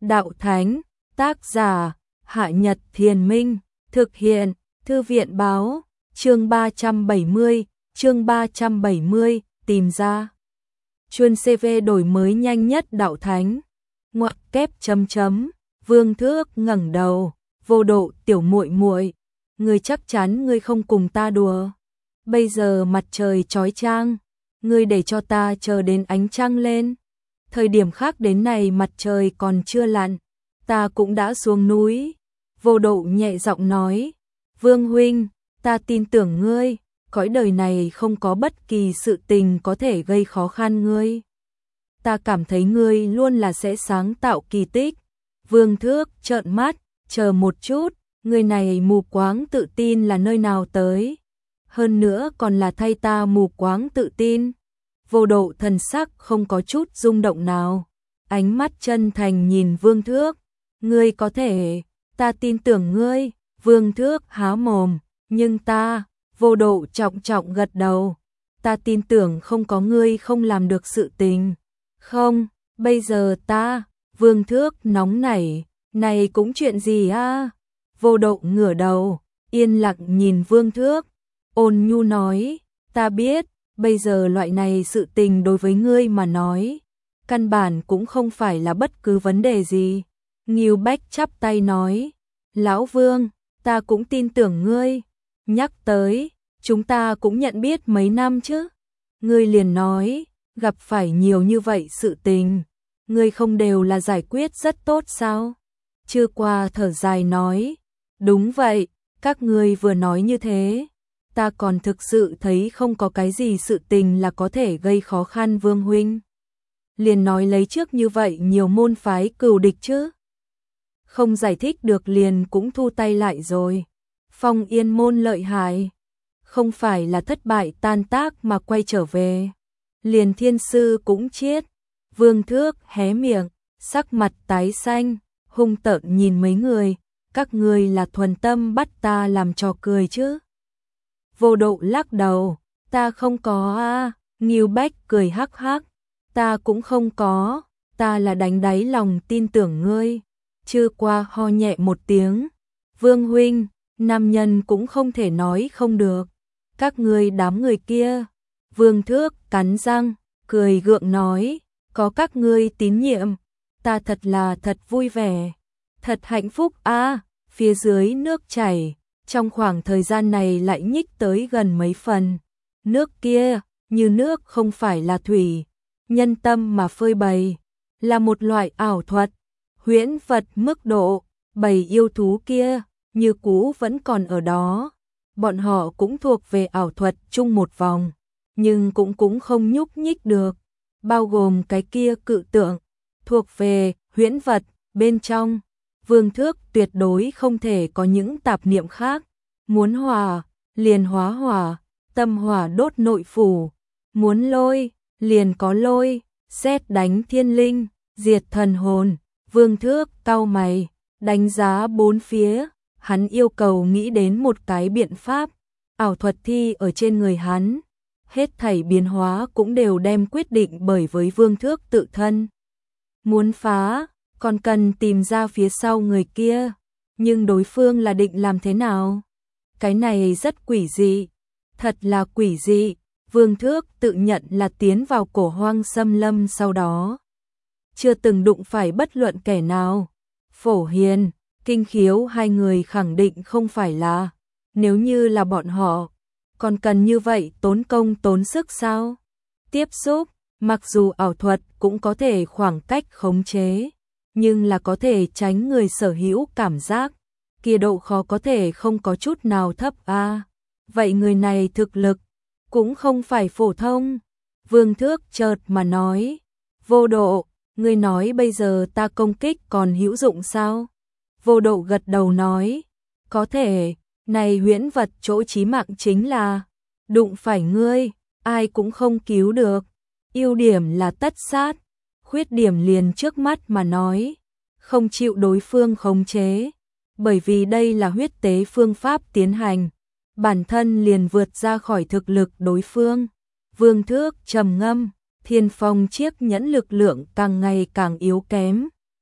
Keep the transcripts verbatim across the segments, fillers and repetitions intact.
Đạo Thánh, tác giả, Hạ Nhật Thiền Minh, thực hiện, Thư viện báo, chương ba trăm bảy mươi, chương ba trăm bảy mươi, tìm ra. Chuân xê vê đổi mới nhanh nhất Đạo Thánh. Ngoặc kép chấm chấm, Vương Thước ngẩng đầu, Vô Độ tiểu muội muội, ngươi chắc chắn ngươi không cùng ta đùa. Bây giờ mặt trời chói chang, ngươi để cho ta chờ đến ánh trăng lên. Thời điểm khác đến này mặt trời còn chưa lặn, ta cũng đã xuống núi. Vô Độ nhẹ giọng nói, Vương huynh, ta tin tưởng ngươi, cõi đời này không có bất kỳ sự tình có thể gây khó khăn ngươi. Ta cảm thấy ngươi luôn là sẽ sáng tạo kỳ tích. Vương Thước trợn mắt, chờ một chút, ngươi này mù quáng tự tin là nơi nào tới? Hơn nữa còn là thay ta mù quáng tự tin. Vô Độ thần sắc không có chút rung động nào, ánh mắt chân thành nhìn Vương Thước, ngươi có thể, ta tin tưởng ngươi. Vương Thước há mồm, nhưng ta, Vô Độ trọng trọng gật đầu, ta tin tưởng không có ngươi không làm được sự tình. Không, bây giờ ta, Vương Thước nóng nảy, này cũng chuyện gì a? Vô Độ ngửa đầu, yên lặng nhìn Vương Thước, ôn nhu nói, ta biết, bây giờ loại này sự tình đối với ngươi mà nói, căn bản cũng không phải là bất cứ vấn đề gì. Ngưu Bách chắp tay nói, Lão Vương, ta cũng tin tưởng ngươi. Nhắc tới, chúng ta cũng nhận biết mấy năm chứ. Ngươi liền nói, gặp phải nhiều như vậy sự tình, ngươi không đều là giải quyết rất tốt sao? Chưa qua thở dài nói, đúng vậy, các ngươi vừa nói như thế, ta còn thực sự thấy không có cái gì sự tình là có thể gây khó khăn Vương huynh. Liền nói lấy trước như vậy nhiều môn phái cừu địch chứ. Không giải thích được liền cũng thu tay lại rồi. Phong Yên môn lợi hại, không phải là thất bại tan tác mà quay trở về. Liền thiên sư cũng chết. Vương Thước hé miệng, sắc mặt tái xanh, hung tợn nhìn mấy người, các ngươi là thuần tâm bắt ta làm trò cười chứ. Vô Độ lắc đầu, ta không có a. À. Ngưu Bách cười hắc hắc, ta cũng không có, ta là đánh đáy lòng tin tưởng ngươi. Chưa qua ho nhẹ một tiếng, Vương huynh, nam nhân cũng không thể nói không được. Các ngươi đám người kia. Vương Thước cắn răng, cười gượng nói, có các ngươi tín nhiệm, ta thật là thật vui vẻ, thật hạnh phúc a. À, phía dưới nước chảy, trong khoảng thời gian này lại nhích tới gần mấy phần. Nước kia, như nước không phải là thủy, nhân tâm mà phơi bày, là một loại ảo thuật, huyễn vật mức độ, bầy yêu thú kia, như cũ vẫn còn ở đó. Bọn họ cũng thuộc về ảo thuật chung một vòng, nhưng cũng cũng không nhúc nhích được, bao gồm cái kia cự tượng, thuộc về huyễn vật bên trong. Vương Thước tuyệt đối không thể có những tạp niệm khác, muốn hỏa, liền hóa hỏa, tâm hỏa đốt nội phủ, muốn lôi, liền có lôi, sét đánh thiên linh, diệt thần hồn. Vương Thước cau mày, đánh giá bốn phía, hắn yêu cầu nghĩ đến một cái biện pháp, ảo thuật thi ở trên người hắn, hết thảy biến hóa cũng đều đem quyết định bởi với Vương Thước tự thân. Muốn phá, còn cần tìm ra phía sau người kia, nhưng đối phương là định làm thế nào? Cái này rất quỷ dị, thật là quỷ dị. Vương Thước tự nhận là tiến vào cổ hoang xâm lâm sau đó, chưa từng đụng phải bất luận kẻ nào. Phổ Hiền, Kinh Khiếu hai người khẳng định không phải là, nếu như là bọn họ, còn cần như vậy tốn công tốn sức sao? Tiếp xúc, mặc dù ảo thuật cũng có thể khoảng cách khống chế, nhưng là có thể tránh người sở hữu cảm giác, kia độ khó có thể không có chút nào thấp a. À, vậy người này thực lực cũng không phải phổ thông. Vương Thước chợt mà nói, Vô Độ, ngươi nói bây giờ ta công kích còn hữu dụng sao? Vô Độ gật đầu nói, có thể, này huyễn vật chỗ chí mạng chính là, đụng phải ngươi, ai cũng không cứu được. Ưu điểm là tất sát, khuyết điểm liền trước mắt mà nói, không chịu đối phương khống chế. Bởi vì đây là huyết tế phương pháp tiến hành, bản thân liền vượt ra khỏi thực lực đối phương. Vương Thước trầm ngâm, Thiên Phong chiếc nhẫn lực lượng càng ngày càng yếu kém,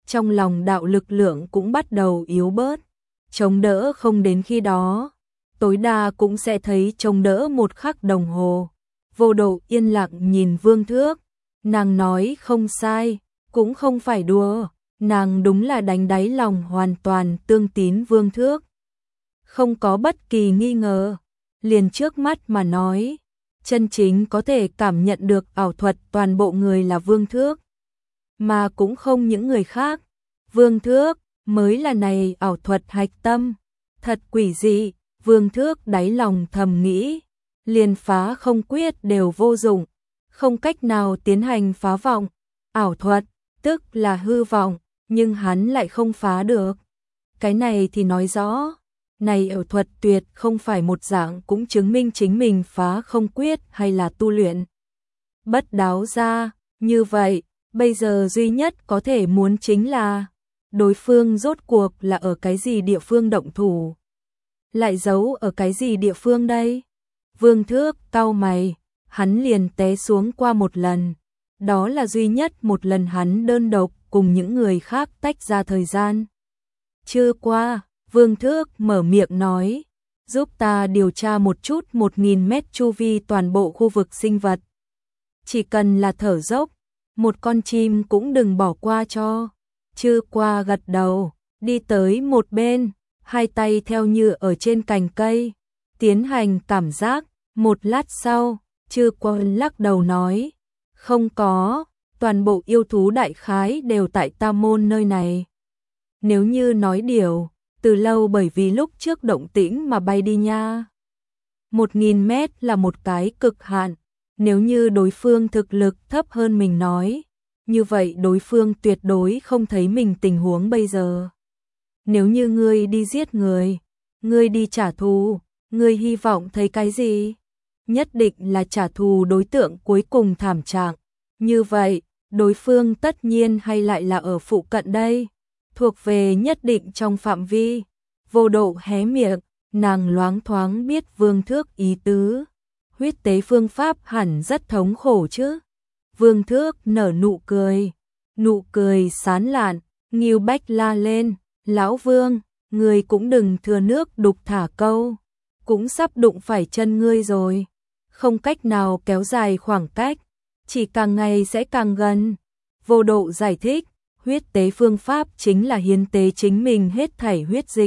trong lòng đạo lực lượng cũng bắt đầu yếu bớt. Chống đỡ không đến khi đó, tối đa cũng sẽ thấy chống đỡ một khắc đồng hồ. Vô Độ yên lặng nhìn Vương Thước, nàng nói không sai, cũng không phải đùa, nàng đúng là đánh đáy lòng hoàn toàn tương tín Vương Thước. Không có bất kỳ nghi ngờ, liền trước mắt mà nói, chân chính có thể cảm nhận được ảo thuật toàn bộ người là Vương Thước, mà cũng không những người khác. Vương Thước mới là này ảo thuật hạch tâm, thật quỷ dị. Vương Thước đáy lòng thầm nghĩ, liền phá không quyết đều vô dụng, không cách nào tiến hành phá vọng. Ảo thuật, tức là hư vọng, nhưng hắn lại không phá được. Cái này thì nói rõ, này ảo thuật tuyệt không phải một dạng cũng chứng minh chính mình phá không quyết hay là tu luyện bất đáo ra. Như vậy, bây giờ duy nhất có thể muốn chính là đối phương rốt cuộc là ở cái gì địa phương động thủ, lại giấu ở cái gì địa phương đây? Vương Thước cau mày, hắn liền té xuống qua một lần, đó là duy nhất một lần hắn đơn độc cùng những người khác tách ra thời gian. Chưa qua, Vương Thước mở miệng nói, giúp ta điều tra một chút một nghìn mét chu vi toàn bộ khu vực sinh vật. Chỉ cần là thở dốc, một con chim cũng đừng bỏ qua cho. Chưa qua gật đầu, đi tới một bên, hai tay theo như ở trên cành cây, tiến hành cảm giác. Một lát sau, Chưa qua lắc đầu nói, không có, toàn bộ yêu thú đại khái đều tại Tam Môn nơi này. Nếu như nói điều, từ lâu bởi vì lúc trước động tĩnh mà bay đi nha. Một nghìn mét là một cái cực hạn, nếu như đối phương thực lực thấp hơn mình nói, như vậy đối phương tuyệt đối không thấy mình tình huống bây giờ. Nếu như ngươi đi giết người, ngươi đi trả thù, ngươi hy vọng thấy cái gì? Nhất định là trả thù đối tượng cuối cùng thảm trạng. Như vậy, đối phương tất nhiên hay lại là ở phụ cận đây, thuộc về nhất định trong phạm vi. Vô Độ hé miệng, nàng loáng thoáng biết Vương Thước ý tứ. Huyết tế phương pháp hẳn rất thống khổ chứ. Vương Thước nở nụ cười, nụ cười sán lạn. Ngưu Bách la lên, lão Vương, ngươi cũng đừng thừa nước đục thả câu, cũng sắp đụng phải chân ngươi rồi, không cách nào kéo dài khoảng cách, chỉ càng ngày sẽ càng gần. Vô Độ giải thích, huyết tế phương pháp chính là hiến tế chính mình hết thảy huyết dịch.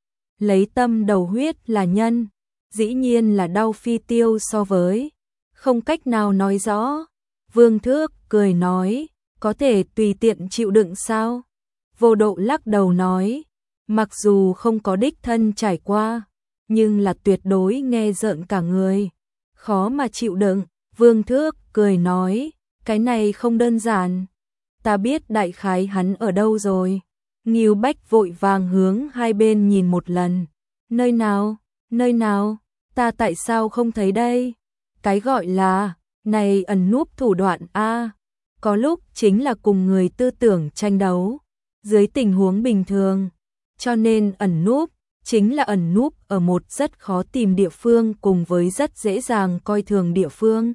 Lấy tâm đầu huyết là nhân, dĩ nhiên là đau phi tiêu so với, không cách nào nói rõ. Vương Thước cười nói, có thể tùy tiện chịu đựng sao? Vô Độ lắc đầu nói, mặc dù không có đích thân trải qua, nhưng là tuyệt đối nghe rợn cả người, khó mà chịu đựng. Vương Thước cười nói, cái này không đơn giản, ta biết đại khái hắn ở đâu rồi. Ngưu Bách vội vàng hướng hai bên nhìn một lần, nơi nào, nơi nào, ta tại sao không thấy đây? Cái gọi là, này ẩn núp thủ đoạn a, có lúc chính là cùng người tư tưởng tranh đấu, dưới tình huống bình thường, cho nên ẩn núp, chính là ẩn núp ở một rất khó tìm địa phương cùng với rất dễ dàng coi thường địa phương.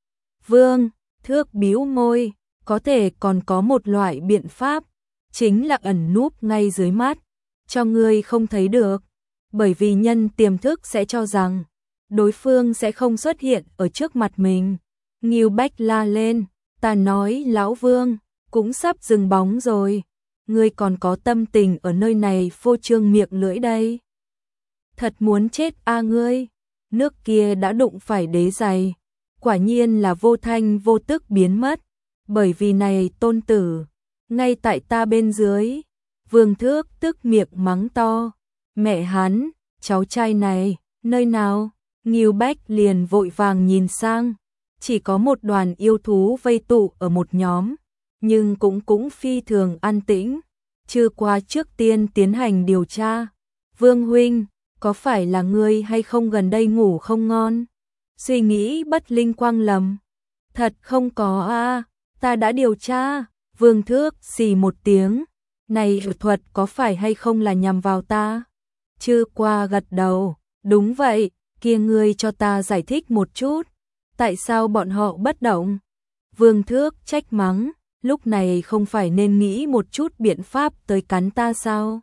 Vương Thước bĩu môi, có thể còn có một loại biện pháp, chính là ẩn núp ngay dưới mắt, cho ngươi không thấy được, bởi vì nhân tiềm thức sẽ cho rằng đối phương sẽ không xuất hiện ở trước mặt mình. Ngưu Bách la lên, ta nói lão Vương, cũng sắp dừng bóng rồi, ngươi còn có tâm tình ở nơi này phô trương miệng lưỡi đây. Thật muốn chết a ngươi, nước kia đã đụng phải đế giày, quả nhiên là vô thanh vô tức biến mất, bởi vì này tôn tử, ngay tại ta bên dưới. Vương Thước tức miệng mắng to, mẹ hắn, cháu trai này, nơi nào? Ngưu Bách liền vội vàng nhìn sang, chỉ có một đoàn yêu thú vây tụ ở một nhóm, nhưng cũng cũng phi thường an tĩnh. Chưa qua trước tiên tiến hành điều tra. Vương huynh, có phải là ngươi hay không gần đây ngủ không ngon? Suy nghĩ bất linh quang lầm. Thật không có a, ta đã điều tra. Vương Thước xì một tiếng, này ảo thuật có phải hay không là nhằm vào ta? Chưa qua gật đầu, đúng vậy, kia ngươi cho ta giải thích một chút, tại sao bọn họ bất động? Vương Thước trách mắng, lúc này không phải nên nghĩ một chút biện pháp tới cắn ta sao?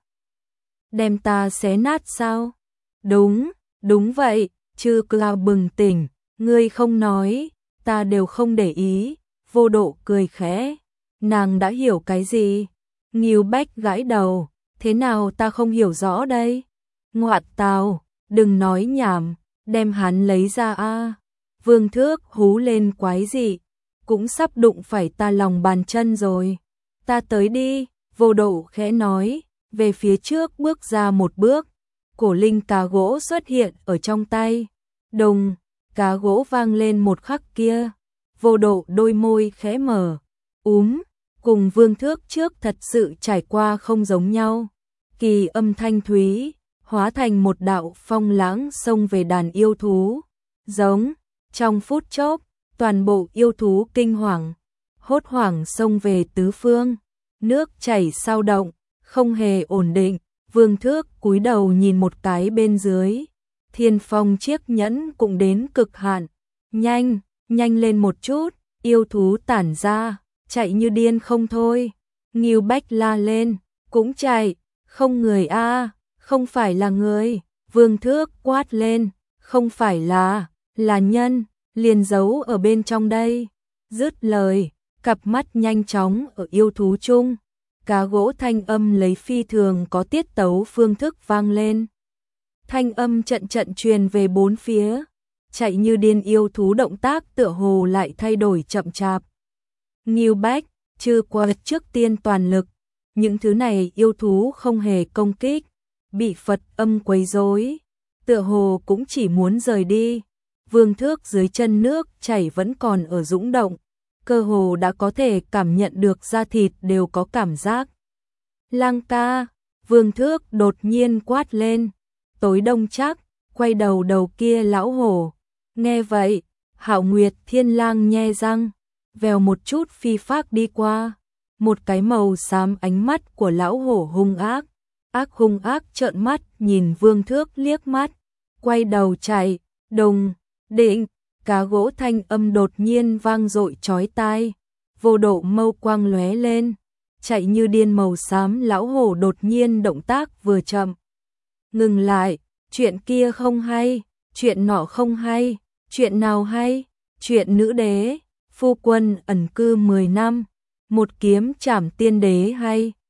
Đem ta xé nát sao? Đúng, đúng vậy, Trư Cloud bừng tỉnh, ngươi không nói, ta đều không để ý, Vô Độ cười khẽ, nàng đã hiểu cái gì? Ngưu Bách gãi đầu, thế nào ta không hiểu rõ đây? Ngoạn tào, đừng nói nhảm, đem hắn lấy ra a. Vương Thước hú lên quái dị, cũng sắp đụng phải ta lòng bàn chân rồi. Ta tới đi, Vô Độ khẽ nói, về phía trước bước ra một bước, cổ linh cá gỗ xuất hiện ở trong tay. Đùng, cá gỗ vang lên một khắc kia, Vô Độ đôi môi khẽ mở, úm, cùng Vương Thước trước thật sự trải qua không giống nhau. Kỳ âm thanh thúy, hóa thành một đạo phong lãng xông về đàn yêu thú. Giống, trong phút chốc, toàn bộ yêu thú kinh hoàng, hốt hoảng xông về tứ phương. Nước chảy sao động, không hề ổn định. Vương Thước cúi đầu nhìn một cái bên dưới. Thiên phong chiếc nhẫn cũng đến cực hạn. Nhanh, nhanh lên một chút, yêu thú tản ra, chạy như điên không thôi. Ngưu Bách la lên, cũng chạy, không người a, không phải là người. Vương Thước quát lên, không phải là, là nhân, liền giấu ở bên trong đây. Dứt lời, cặp mắt nhanh chóng ở yêu thú chung. Cá gỗ thanh âm lấy phi thường có tiết tấu phương thức vang lên. Thanh âm trận trận truyền về bốn phía, chạy như điên yêu thú động tác tựa hồ lại thay đổi chậm chạp. Ngưu Bách, Trư Quật trước tiên toàn lực, những thứ này yêu thú không hề công kích, bị Phật âm quấy rối, tựa hồ cũng chỉ muốn rời đi. Vương Thước dưới chân nước chảy vẫn còn ở dũng động, cơ hồ đã có thể cảm nhận được da thịt đều có cảm giác. Lang ca, Vương Thước đột nhiên quát lên, tối đông chắc, quay đầu đầu kia lão hổ. Nghe vậy, Hạo Nguyệt Thiên Lang nhe răng, vèo một chút phi phác đi qua. Một cái màu xám ánh mắt của lão hổ hung ác, ác hung ác trợn mắt nhìn Vương Thước liếc mắt, quay đầu chạy. Đùng, định, cá gỗ thanh âm đột nhiên vang dội chói tai. Vô Độ mâu quang lóe lên, chạy như điên màu xám lão hổ đột nhiên động tác vừa chậm. Ngừng lại, chuyện kia không hay, chuyện nọ không hay, chuyện nào hay, chuyện nữ đế, phu quân ẩn cư mười năm, một kiếm trảm tiên đế hay.